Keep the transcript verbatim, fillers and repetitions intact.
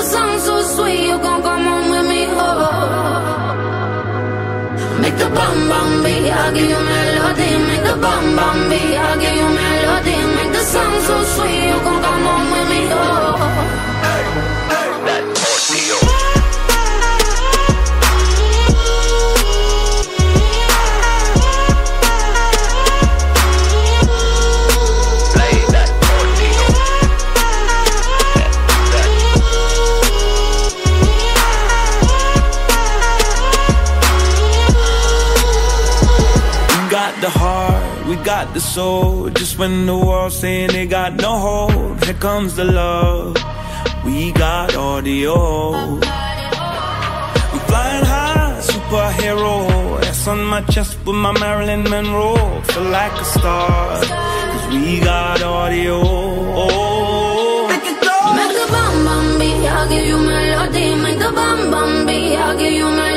song so sweet, you gon' come home with me, oh. Make the bum bum beat, I'll give you melody. Make the bum bum beat, I'll give you melody. Make the song so sweet, you gon' come home with me, oh. Hey, hey, that audio. The heart, we got the soul. Just when the world's saying they got no hope, here comes the love. We got audio. We flying high, superhero. S on my chest with my Marilyn Monroe. Feel like a star, cause we got audio. Make it go. Make the bum bum beat, I'll give you melody. Make the bum bum beat, I'll give you melody.